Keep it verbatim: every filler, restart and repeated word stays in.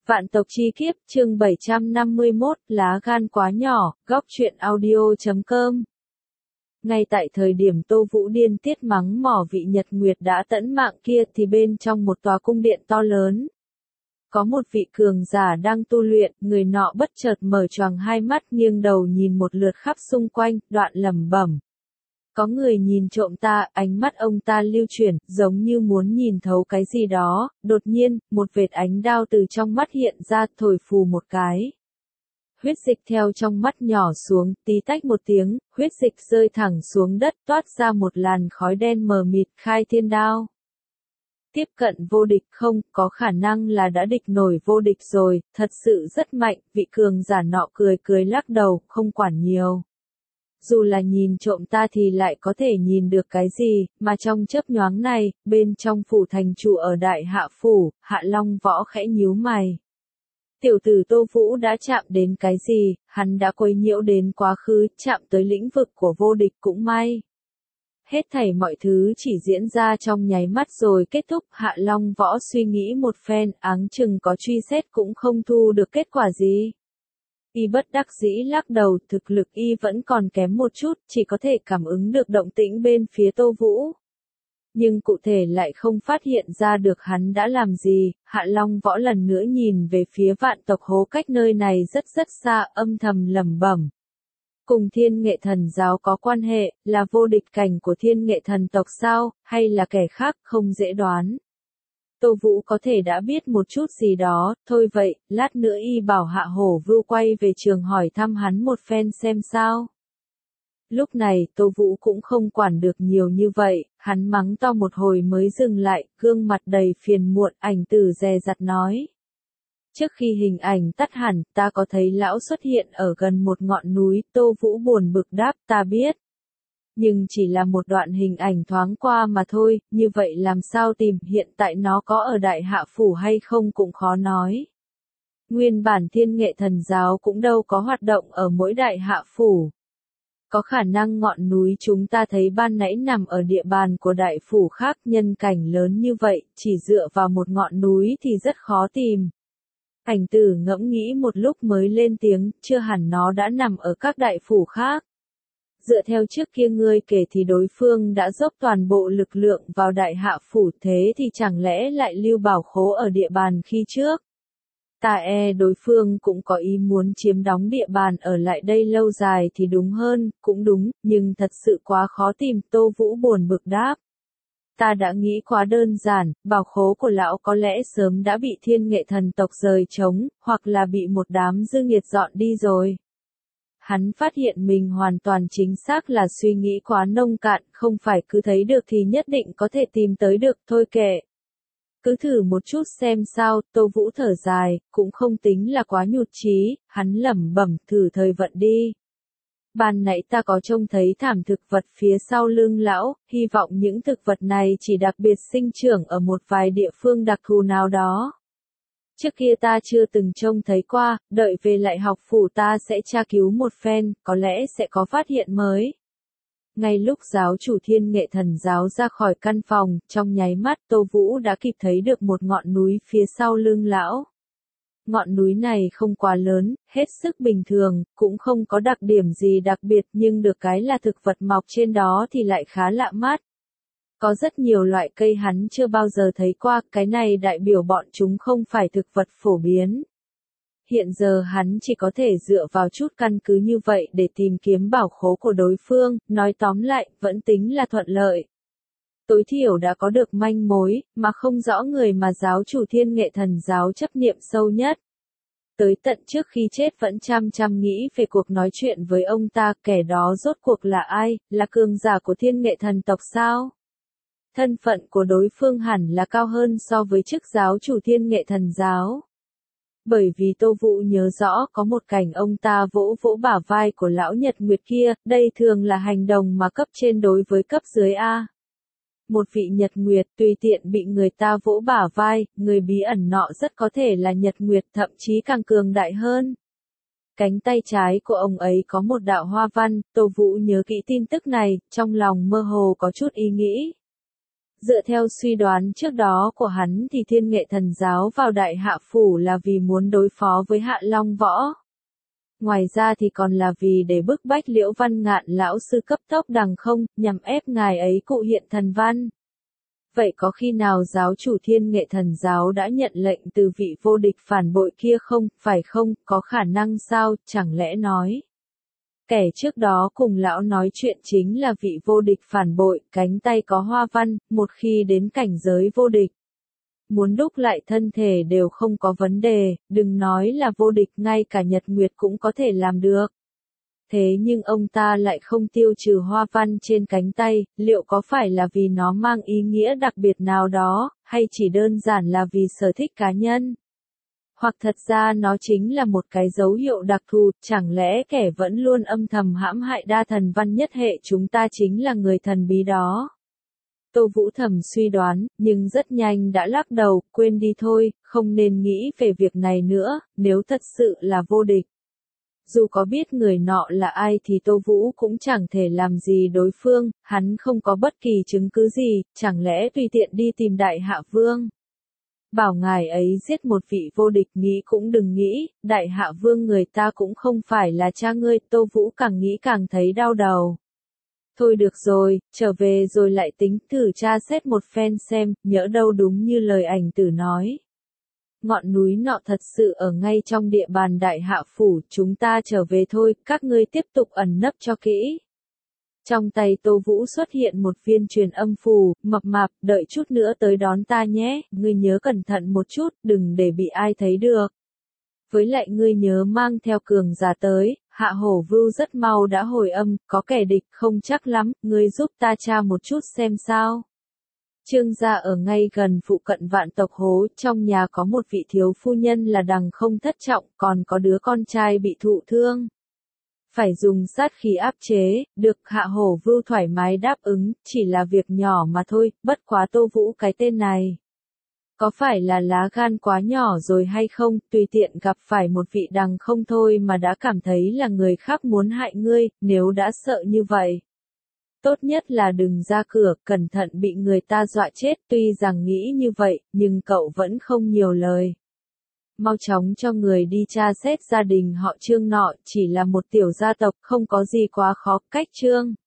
Vạn tộc chi kiếp, chương bảy trăm năm mươi mốt, lá gan quá nhỏ, góc truyện audio chấm com. Ngay tại thời điểm Tô Vũ điên tiết mắng mỏ vị Nhật Nguyệt đã tẫn mạng kia thì bên trong một tòa cung điện to lớn. Có một vị cường giả đang tu luyện, người nọ bất chợt mở choàng hai mắt nghiêng đầu nhìn một lượt khắp xung quanh, đoạn lẩm bẩm. Có người nhìn trộm ta, ánh mắt ông ta lưu chuyển, giống như muốn nhìn thấu cái gì đó, đột nhiên, một vệt ánh đao từ trong mắt hiện ra, thổi phù một cái. Huyết dịch theo trong mắt nhỏ xuống, tí tách một tiếng, huyết dịch rơi thẳng xuống đất, toát ra một làn khói đen mờ mịt, khai thiên đao. Tiếp cận vô địch không, có khả năng là đã địch nổi vô địch rồi, thật sự rất mạnh, vị cường giả nọ cười cười lắc đầu, không quản nhiều. Dù là nhìn trộm ta thì lại có thể nhìn được cái gì, mà trong chớp nhoáng này, bên trong phủ thành chủ ở Đại Hạ Phủ, Hạ Long Võ khẽ nhíu mày. Tiểu tử Tô Vũ đã chạm đến cái gì, hắn đã quấy nhiễu đến quá khứ, chạm tới lĩnh vực của vô địch cũng may. Hết thảy mọi thứ chỉ diễn ra trong nháy mắt rồi kết thúc, Hạ Long Võ suy nghĩ một phen, áng chừng có truy xét cũng không thu được kết quả gì. Y bất đắc dĩ lắc đầu, thực lực y vẫn còn kém một chút, chỉ có thể cảm ứng được động tĩnh bên phía Tô Vũ. Nhưng cụ thể lại không phát hiện ra được hắn đã làm gì, Hạ Long Võ lần nữa nhìn về phía vạn tộc hố cách nơi này rất rất xa, âm thầm lẩm bẩm. Cùng Thiên Nghệ Thần Giáo có quan hệ, là vô địch cảnh của Thiên Nghệ Thần tộc sao, hay là kẻ khác, không dễ đoán. Tô Vũ có thể đã biết một chút gì đó, thôi vậy, lát nữa y bảo Hạ Hổ Vưu quay về trường hỏi thăm hắn một phen xem sao. Lúc này, Tô Vũ cũng không quản được nhiều như vậy, hắn mắng to một hồi mới dừng lại, gương mặt đầy phiền muộn, ảnh tử dè dặt nói. Trước khi hình ảnh tắt hẳn, ta có thấy lão xuất hiện ở gần một ngọn núi, Tô Vũ buồn bực đáp, ta biết. Nhưng chỉ là một đoạn hình ảnh thoáng qua mà thôi, như vậy làm sao tìm, hiện tại nó có ở Đại Hạ Phủ hay không cũng khó nói. Nguyên bản Thiên Nghệ Thần Giáo cũng đâu có hoạt động ở mỗi Đại Hạ Phủ. Có khả năng ngọn núi chúng ta thấy ban nãy nằm ở địa bàn của đại phủ khác, nhân cảnh lớn như vậy, chỉ dựa vào một ngọn núi thì rất khó tìm. Ảnh tử ngẫm nghĩ một lúc mới lên tiếng, chưa hẳn nó đã nằm ở các đại phủ khác. Dựa theo trước kia ngươi kể thì đối phương đã dốc toàn bộ lực lượng vào Đại Hạ Phủ, thế thì chẳng lẽ lại lưu bảo khố ở địa bàn khi trước. Ta e đối phương cũng có ý muốn chiếm đóng địa bàn ở lại đây lâu dài thì đúng hơn, cũng đúng, nhưng thật sự quá khó tìm, Tô Vũ buồn bực đáp. Ta đã nghĩ quá đơn giản, bảo khố của lão có lẽ sớm đã bị Thiên Nghệ Thần tộc rời trống, hoặc là bị một đám dư nghiệt dọn đi rồi. Hắn phát hiện mình hoàn toàn chính xác là suy nghĩ quá nông cạn, không phải cứ thấy được thì nhất định có thể tìm tới được, thôi kệ. Cứ thử một chút xem sao, Tô Vũ thở dài, cũng không tính là quá nhụt chí, hắn lẩm bẩm, thử thời vận đi. Ban nãy ta có trông thấy thảm thực vật phía sau lưng lão, hy vọng những thực vật này chỉ đặc biệt sinh trưởng ở một vài địa phương đặc thù nào đó. Trước kia ta chưa từng trông thấy qua, đợi về lại học phủ ta sẽ tra cứu một phen, có lẽ sẽ có phát hiện mới. Ngay lúc giáo chủ Thiên Nghệ Thần Giáo ra khỏi căn phòng, trong nháy mắt Tô Vũ đã kịp thấy được một ngọn núi phía sau lưng lão. Ngọn núi này không quá lớn, hết sức bình thường, cũng không có đặc điểm gì đặc biệt nhưng được cái là thực vật mọc trên đó thì lại khá lạ mắt. Có rất nhiều loại cây hắn chưa bao giờ thấy qua, cái này đại biểu bọn chúng không phải thực vật phổ biến. Hiện giờ hắn chỉ có thể dựa vào chút căn cứ như vậy để tìm kiếm bảo khố của đối phương, nói tóm lại, vẫn tính là thuận lợi. Tối thiểu đã có được manh mối, mà không rõ người mà giáo chủ Thiên Nghệ Thần Giáo chấp niệm sâu nhất. Tới tận trước khi chết vẫn chăm chăm nghĩ về cuộc nói chuyện với ông ta, kẻ đó rốt cuộc là ai, là cường giả của Thiên Nghệ Thần tộc sao? Thân phận của đối phương hẳn là cao hơn so với chức giáo chủ Thiên Nghệ Thần Giáo. Bởi vì Tô Vũ nhớ rõ có một cảnh ông ta vỗ vỗ bả vai của lão Nhật Nguyệt kia, đây thường là hành động mà cấp trên đối với cấp dưới A. Một vị Nhật Nguyệt tùy tiện bị người ta vỗ bả vai, người bí ẩn nọ rất có thể là Nhật Nguyệt, thậm chí càng cường đại hơn. Cánh tay trái của ông ấy có một đạo hoa văn, Tô Vũ nhớ kỹ tin tức này, trong lòng mơ hồ có chút ý nghĩ. Dựa theo suy đoán trước đó của hắn thì Thiên Nghệ Thần Giáo vào Đại Hạ Phủ là vì muốn đối phó với Hạ Long Võ. Ngoài ra thì còn là vì để bức bách Liễu Văn Ngạn lão sư cấp tốc đằng không, nhằm ép ngài ấy cụ hiện thần văn. Vậy có khi nào giáo chủ Thiên Nghệ Thần Giáo đã nhận lệnh từ vị vô địch phản bội kia không, phải không, có khả năng sao, chẳng lẽ nói. Kẻ trước đó cùng lão nói chuyện chính là vị vô địch phản bội, cánh tay có hoa văn, một khi đến cảnh giới vô địch. Muốn đúc lại thân thể đều không có vấn đề, đừng nói là vô địch, ngay cả Nhật Nguyệt cũng có thể làm được. Thế nhưng ông ta lại không tiêu trừ hoa văn trên cánh tay, liệu có phải là vì nó mang ý nghĩa đặc biệt nào đó, hay chỉ đơn giản là vì sở thích cá nhân? Hoặc thật ra nó chính là một cái dấu hiệu đặc thù, chẳng lẽ kẻ vẫn luôn âm thầm hãm hại đa thần văn nhất hệ chúng ta chính là người thần bí đó? Tô Vũ thầm suy đoán, nhưng rất nhanh đã lắc đầu, quên đi thôi, không nên nghĩ về việc này nữa, nếu thật sự là vô địch. Dù có biết người nọ là ai thì Tô Vũ cũng chẳng thể làm gì đối phương, hắn không có bất kỳ chứng cứ gì, chẳng lẽ tùy tiện đi tìm Đại Hạ Vương. Bảo ngài ấy giết một vị vô địch, nghĩ cũng đừng nghĩ, Đại Hạ Vương người ta cũng không phải là cha ngươi, Tô Vũ càng nghĩ càng thấy đau đầu. Thôi được rồi, trở về rồi lại tính, thử tra xét một phen xem, nhỡ đâu đúng như lời ảnh tử nói. Ngọn núi nọ thật sự ở ngay trong địa bàn Đại Hạ Phủ, chúng ta trở về thôi, các ngươi tiếp tục ẩn nấp cho kỹ. Trong tay Tô Vũ xuất hiện một viên truyền âm phù, mập mạp, đợi chút nữa tới đón ta nhé, ngươi nhớ cẩn thận một chút, đừng để bị ai thấy được. Với lại ngươi nhớ mang theo cường giả tới, Hạ Hổ Vưu rất mau đã hồi âm, có kẻ địch không chắc lắm, ngươi giúp ta tra một chút xem sao. Trương gia ở ngay gần phụ cận Vạn Tộc Hố, trong nhà có một vị thiếu phu nhân là đằng không thất trọng, còn có đứa con trai bị thụ thương. Phải dùng sát khí áp chế, được Hạ Hổ Vưu thoải mái đáp ứng, chỉ là việc nhỏ mà thôi, bất quá Tô Vũ cái tên này. Có phải là lá gan quá nhỏ rồi hay không, tùy tiện gặp phải một vị đằng không thôi mà đã cảm thấy là người khác muốn hại ngươi, nếu đã sợ như vậy. Tốt nhất là đừng ra cửa, cẩn thận bị người ta dọa chết, tuy rằng nghĩ như vậy, nhưng cậu vẫn không nhiều lời. Mau chóng cho người đi tra xét gia đình họ Trương nọ, chỉ là một tiểu gia tộc, không có gì quá khó, cách Trương.